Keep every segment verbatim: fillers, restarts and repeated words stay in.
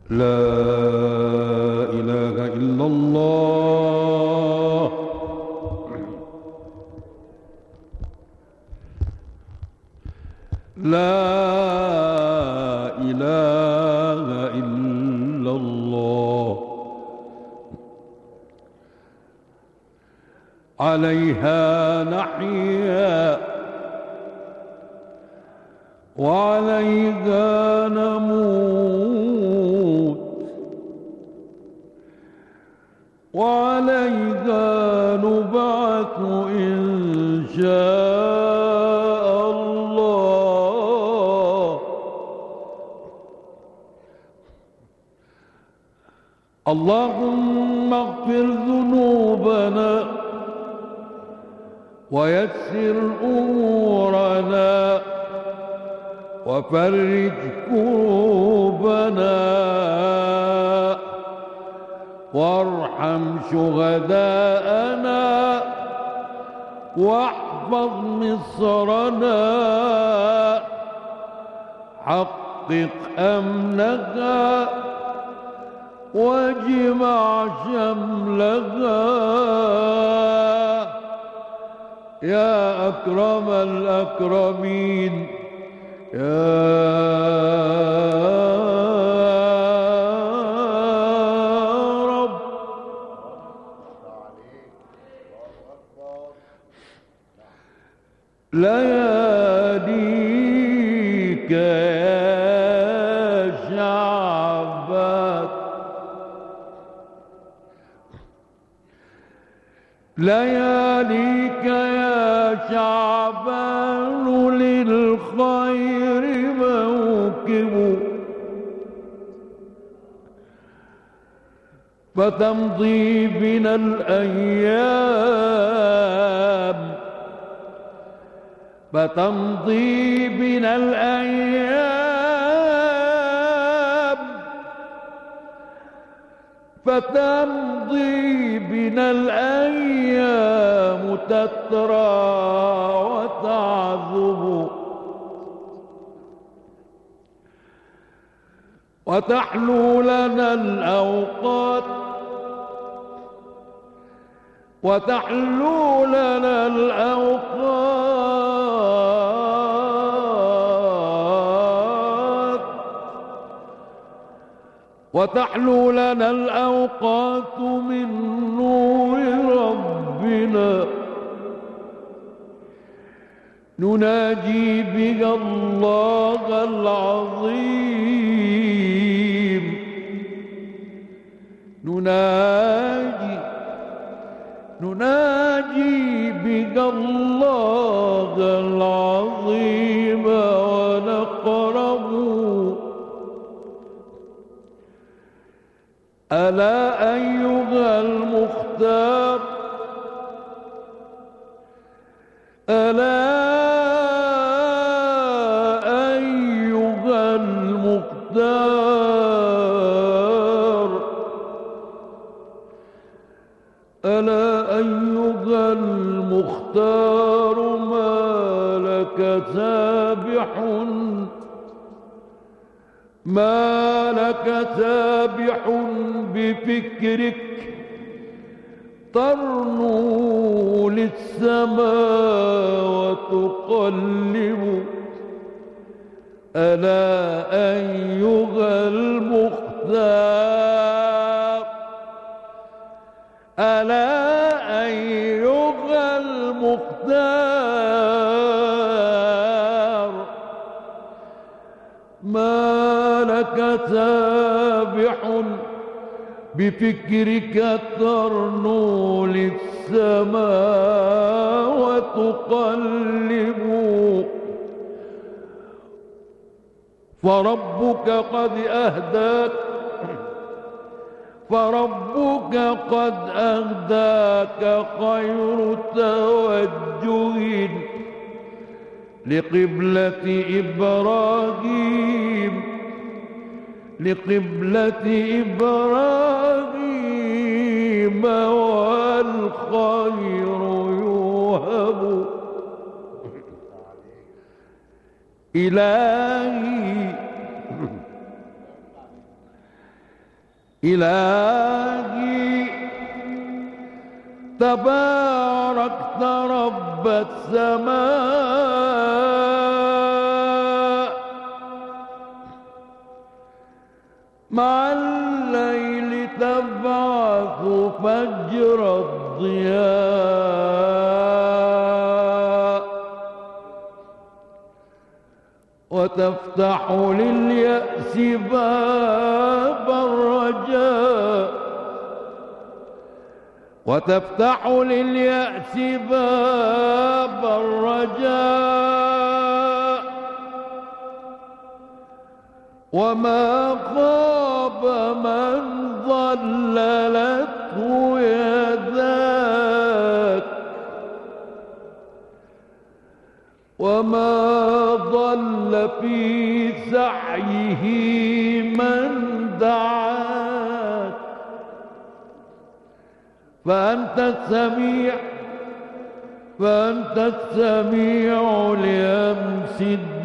لا إله إلا الله. لا إله إلا الله. عليها نحيا وعليها نموت وعليها نبعث إن شاء الله. اللهم اغفر ذنوبنا ويسر أمورنا وفرج كروبنا وارحم شهداءنا واحفظ مصرنا. حقق أمنها واجمع شملها يا أكرم الأكرمين يا رب. لياليك يا شعبان لياليك يا شعبان للخير موكب فتمضي بنا الأيام فتمضي بنا الأيام فتمضي بنا الأيام تترى وتعذب وتحلو لنا الأوقات وتحلو لنا الأوقات وتحلو لنا الأوقات من نور ربنا نناجي بها الله العظيم نناجي نناجي بك الله العظيم ونقرب. ألا أيها المختار ألا أيها المختار ألا أيها المختار ما لك سابح ما لك سابح بفكرك ترنو للسماء وتقلب. ألا أيها المختار ألا أيها المختار ما لك سابح بفكرك ترنو للسماء وتقلب. فربك قد أهداك فربك قد أهداك خير توجه لقبلة إبراهيم لقبلة إبراهيم والخير يوهب. إلهي إلهي تباركت رب السماء مع الليل تبعث فجر الضياء وتفتح لليأس باب الرجاء وتفتح لليأس باب الرجاء وما خاب من ضللته يداك وما ضل في سعيه من دعاك فأنت السميع فأنت السميع لأمس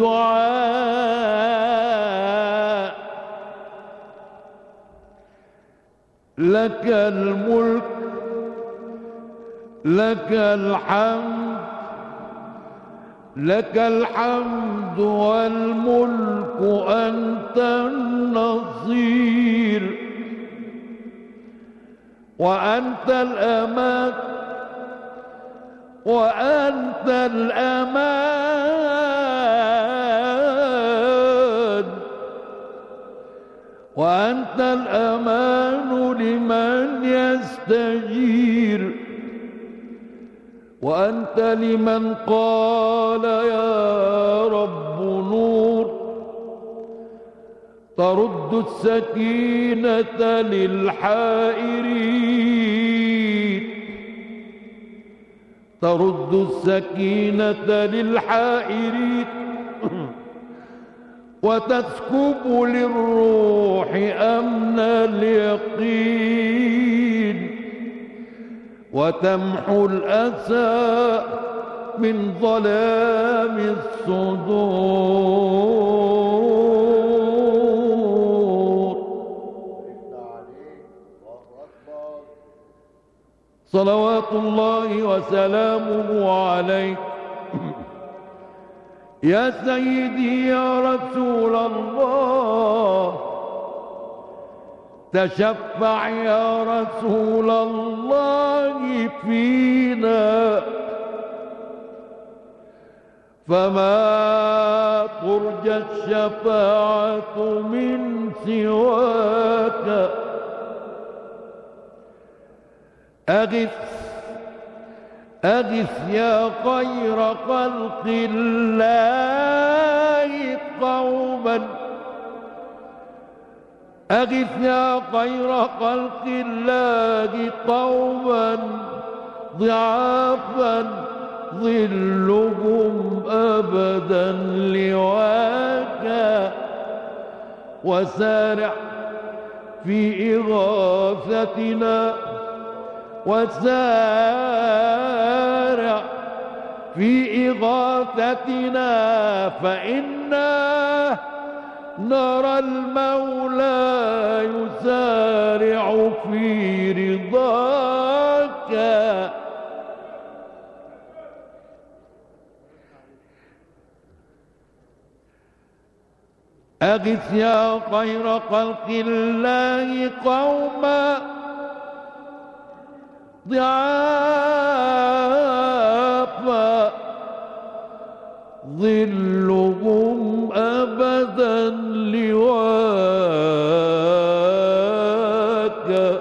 الدعاء لك الملك لك الحمد لك الحمد والملك أنت النصير وأنت الأمان وأنت الأمان وأنت الأمان لمن يستجير وأنت لمن قال يا رب نور ترد السكينة للحائرين ترد السكينة للحائرين وتسكب للروح أمن اليقين وتمحو الأسى من ظلام الصدور. صلوات الله وسلامه عليك يا سيدي يا رسول الله تشفع يا رسول الله فينا فما ترجى الشفاعة من سواك أغث أغث يا خير خلق الله قوما أغث يا خير خلق الله قوما ضعافا ظلهم أبدا لواك وسارع في إغاثتنا وسارع في إغاثتنا فإنا نرى المولى يسارع في رضاك أغث يا خير خلق الله قوما ضعافا ظلهم أبدا لواك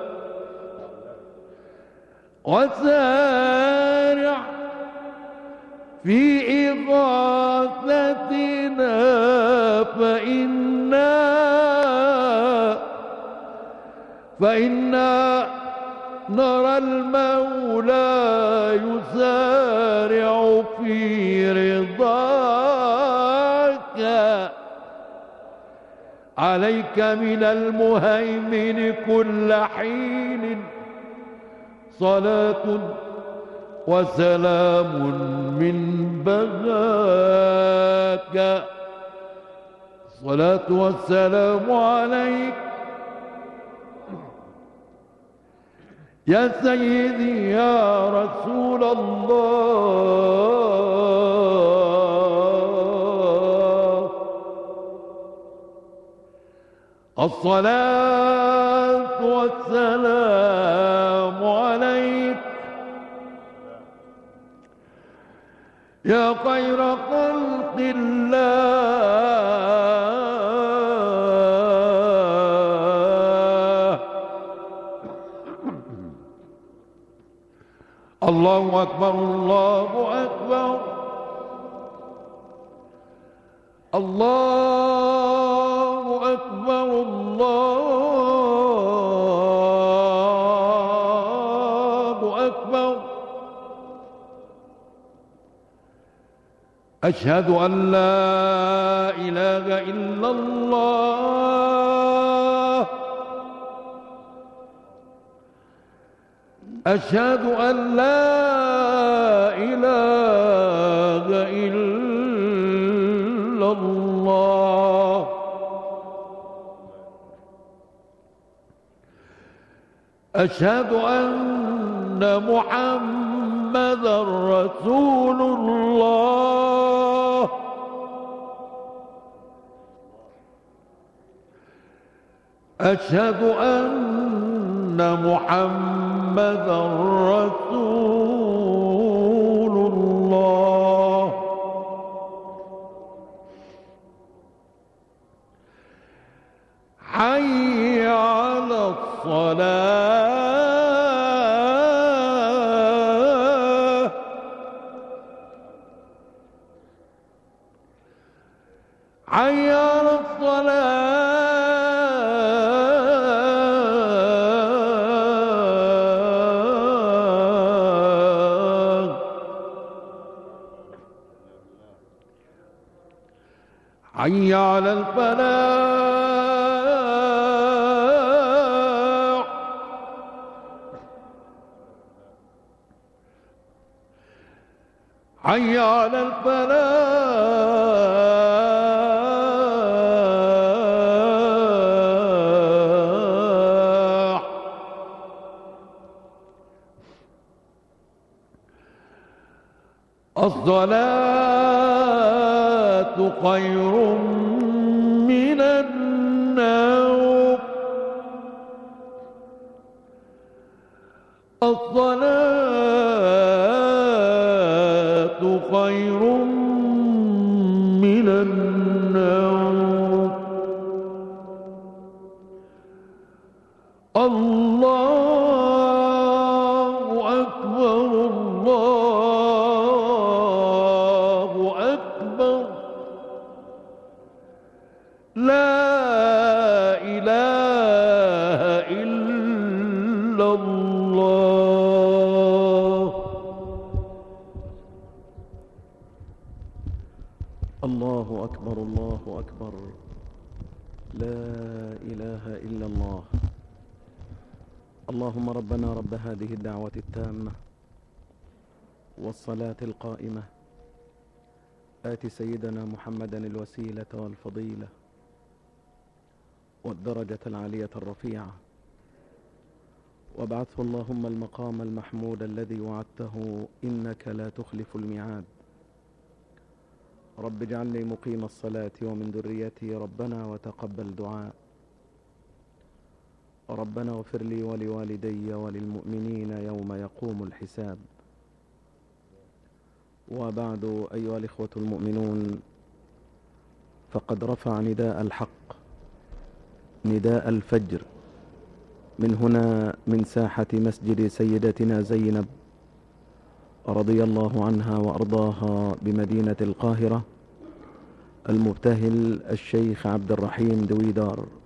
وسارع في إغاثتنا فإنا فإنا نرى المولى يسارع في رضاك عليك من المهيمن كل حين صلاة وسلام من بهاك. الصلاة والسلام عليك يا سيدي يا رسول الله، الصلاة والسلام عليك يا خير خلق الله. الله أكبر الله أكبر الله أكبر الله أكبر. أشهد أن لا إله إلا الله، أشهد أن لا إله إلا الله، أشهد أن محمدًا رسول الله، أشهد أن محمدًا رسول الله. حي على الصلاة، حي على الصلاة، حي على الفلاح، حي على الفلاح. الصلاة خير من النوم، الصلاة خير من النوم. الله أكبر الله أكبر، لا إله إلا الله. الله أكبر الله أكبر، لا إله إلا الله. اللهم ربنا رب هذه الدعوة التامة والصلاة القائمة، آت سيدنا محمدا الوسيلة والفضيلة والدرجة العالية الرفيعة، وابعثه اللهم المقام المحمود الذي وعدته إنك لا تخلف الميعاد. رب اجعلني مقيم الصلاة ومن ذريتي ربنا وتقبل دعاء. ربنا اغفر لي ولوالدي وللمؤمنين يوم يقوم الحساب. وبعد، أيها الإخوة المؤمنون، فقد رفع نداء الحق، نداء الفجر، من هنا من ساحة مسجد سيدتنا زينب رضي الله عنها وأرضاها بمدينة القاهرة، المبتهل الشيخ عبد الرحيم دويدار،